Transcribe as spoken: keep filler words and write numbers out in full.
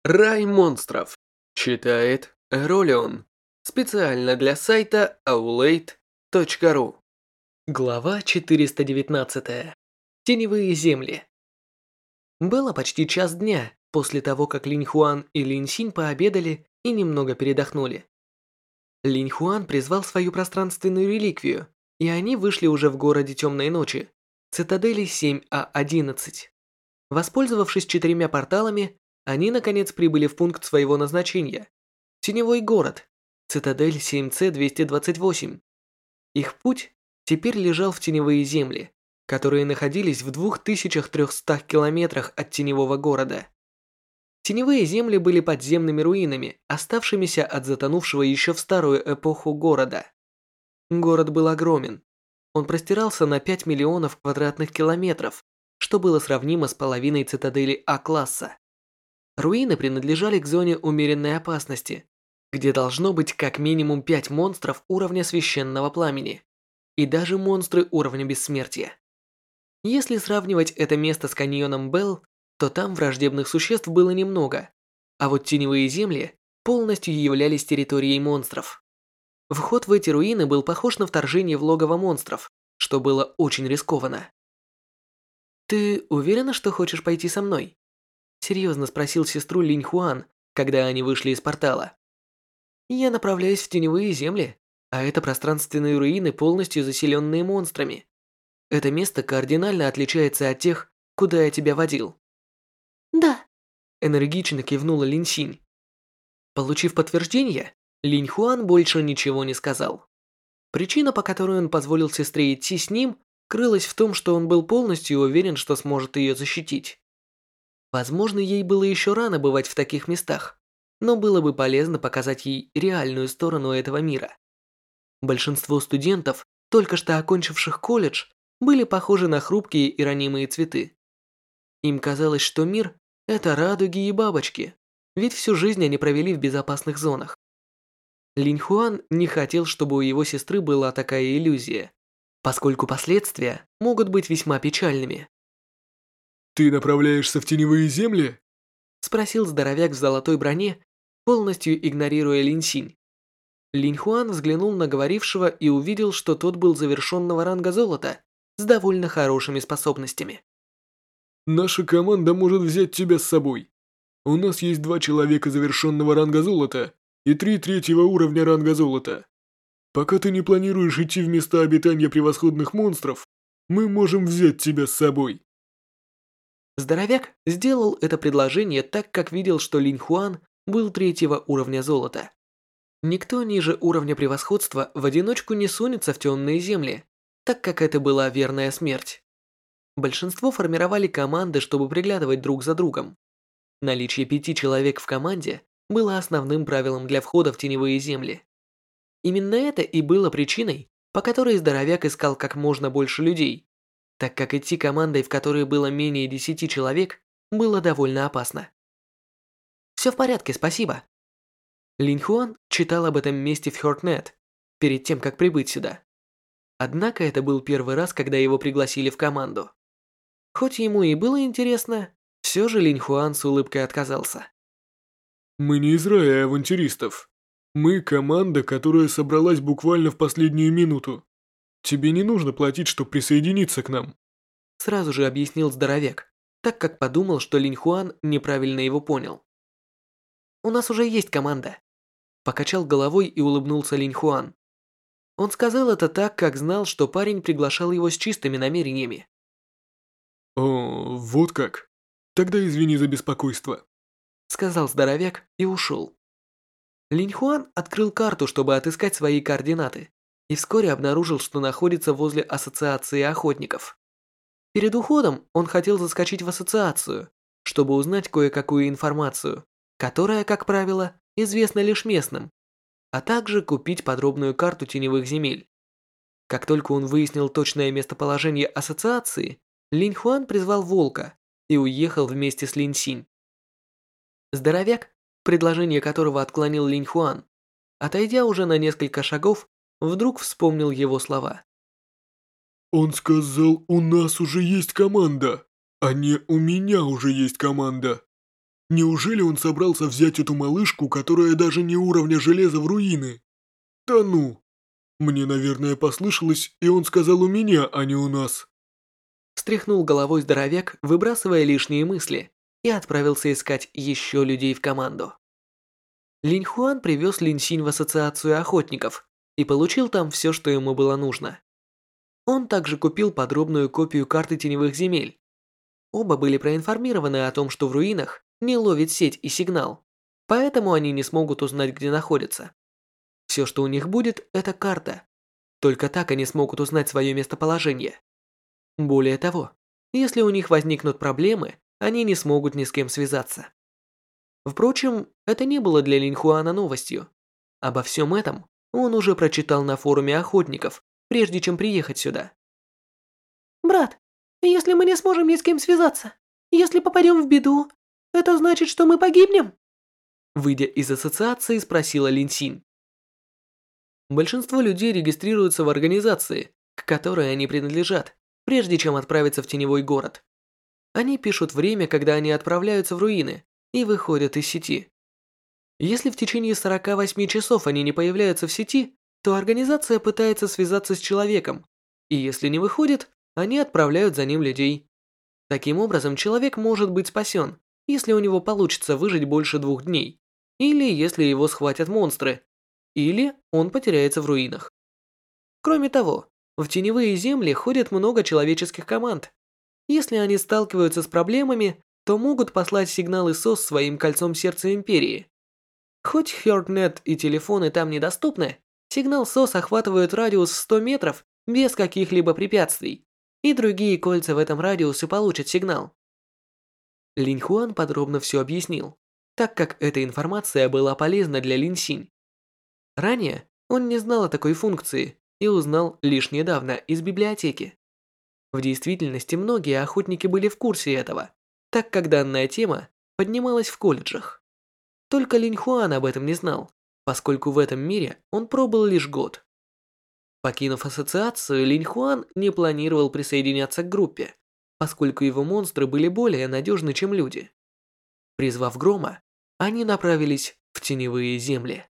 Рай монстров. Читает Ролион. Специально для сайта аулейт точка ру. Глава четыреста девятнадцать. Теневые земли. Было почти час дня после того, как Линь Хуан и Линь Синь пообедали и немного передохнули. Линь Хуан призвал свою пространственную реликвию, и они вышли уже в городе Темной Ночи, цитадели семь А одиннадцать. Воспользовавшись четырьмя порталами, они наконец прибыли в пункт своего назначения – Теневой город, цитадель семь С двести двадцать восемь. Их путь теперь лежал в Теневые земли, которые находились в двух тысячах трёхстах километрах от Теневого города. Теневые земли были подземными руинами, оставшимися от затонувшего еще в старую эпоху города. Город был огромен. Он простирался на пять миллионов квадратных километров, что было сравнимо с половиной цитадели А-класса. Руины принадлежали к зоне умеренной опасности, где должно быть как минимум пять монстров уровня священного пламени и даже монстры уровня бессмертия. Если сравнивать это место с каньоном Белл, то там враждебных существ было немного, а вот теневые земли полностью являлись территорией монстров. Вход в эти руины был похож на вторжение в логово монстров, что было очень рискованно. «Ты уверена, что хочешь пойти со мной?» Серьезно спросил сестру Линь Хуан, когда они вышли из портала. «Я направляюсь в Теневые земли, а это пространственные руины, полностью заселенные монстрами. Это место кардинально отличается от тех, куда я тебя водил». «Да», – энергично кивнула Линь Синь. Получив подтверждение, Линь Хуан больше ничего не сказал. Причина, по которой он позволил сестре идти с ним, крылась в том, что он был полностью уверен, что сможет ее защитить. Возможно, ей было еще рано бывать в таких местах, но было бы полезно показать ей реальную сторону этого мира. Большинство студентов, только что окончивших колледж, были похожи на хрупкие и ранимые цветы. Им казалось, что мир – это радуги и бабочки, ведь всю жизнь они провели в безопасных зонах. Линь Хуан не хотел, чтобы у его сестры была такая иллюзия, поскольку последствия могут быть весьма печальными. «Ты направляешься в Теневые земли?» – спросил здоровяк в золотой броне, полностью игнорируя Линь Синь. Линь Хуан взглянул на говорившего и увидел, что тот был завершенного ранга золота с довольно хорошими способностями. «Наша команда может взять тебя с собой. У нас есть два человека завершенного ранга золота и три третьего уровня ранга золота. Пока ты не планируешь идти в места обитания превосходных монстров, мы можем взять тебя с собой». Здоровяк сделал это предложение так, как видел, что Линь Хуан был третьего уровня золота. Никто ниже уровня превосходства в одиночку не сунется в темные земли, так как это была верная смерть. Большинство формировали команды, чтобы приглядывать друг за другом. Наличие пяти человек в команде было основным правилом для входа в теневые земли. Именно это и было причиной, по которой здоровяк искал как можно больше людей, так как идти командой, в которой было менее десяти человек, было довольно опасно. «Все в порядке, спасибо». Линь Хуан читал об этом месте в Хёртнет перед тем, как прибыть сюда. Однако это был первый раз, когда его пригласили в команду. Хоть ему и было интересно, все же Линь Хуан с улыбкой отказался. «Мы не из рая авантюристов. Мы команда, которая собралась буквально в последнюю минуту. Тебе не нужно платить, чтобы присоединиться к нам», сразу же объяснил здоровяк, так как подумал, что Линь Хуан неправильно его понял. «У нас уже есть команда», покачал головой и улыбнулся Линь Хуан. Он сказал это так, как знал, что парень приглашал его с чистыми намерениями. «О, вот как. Тогда извини за беспокойство», сказал здоровяк и ушел. Линь Хуан открыл карту, чтобы отыскать свои координаты, и вскоре обнаружил, что находится возле ассоциации охотников. Перед уходом он хотел заскочить в ассоциацию, чтобы узнать кое-какую информацию, которая, как правило, известна лишь местным, а также купить подробную карту теневых земель. Как только он выяснил точное местоположение ассоциации, Линь Хуан призвал волка и уехал вместе с Линь Синь. Здоровяк, предложение которого отклонил Линь Хуан, отойдя уже на несколько шагов, вдруг вспомнил его слова. «Он сказал, у нас уже есть команда, а не у меня уже есть команда. Неужели он собрался взять эту малышку, которая даже не уровня железа в руины? Да ну! Мне, наверное, послышалось, и он сказал у меня, а не у нас. Встряхнул головой здоровяк, выбрасывая лишние мысли, и отправился искать еще людей в команду. Линь Хуан привез Линь Синь в ассоциацию охотников и получил там все, что ему было нужно. Он также купил подробную копию карты теневых земель. Оба были проинформированы о том, что в руинах не ловит сеть и сигнал, поэтому они не смогут узнать, где находятся. Все, что у них будет, это карта. Только так они смогут узнать свое местоположение. Более того, если у них возникнут проблемы, они не смогут ни с кем связаться. Впрочем, это не было для Линь Хуана новостью. Обо всем этом он уже прочитал на форуме охотников, прежде чем приехать сюда. «Брат, если мы не сможем ни с кем связаться, если попадем в беду, это значит, что мы погибнем?» Выйдя из ассоциации, спросила Линь Синь. Большинство людей регистрируются в организации, к которой они принадлежат, прежде чем отправиться в теневой город. Они пишут время, когда они отправляются в руины, и выходят из сети. Если в течение сорока восьми часов они не появляются в сети, то организация пытается связаться с человеком, и если не выходит, они отправляют за ним людей. Таким образом, человек может быть спасен, если у него получится выжить больше двух дней, или если его схватят монстры, или он потеряется в руинах. Кроме того, в теневые земли ходят много человеческих команд. Если они сталкиваются с проблемами, то могут послать сигналы СОС своим кольцом сердца Империи. Хоть HeartNet и телефоны там недоступны, сигнал СОС охватывает радиус в сто метров без каких-либо препятствий, и другие кольца в этом радиусе получат сигнал. Линь Хуан подробно все объяснил, так как эта информация была полезна для Линь Синь. Ранее он не знал о такой функции и узнал лишь недавно из библиотеки. В действительности многие охотники были в курсе этого, так как данная тема поднималась в колледжах. Только Линь Хуан об этом не знал, поскольку в этом мире он пробыл лишь год. Покинув ассоциацию, Линь Хуан не планировал присоединяться к группе, поскольку его монстры были более надежны, чем люди. Призвав Грома, они направились в теневые земли.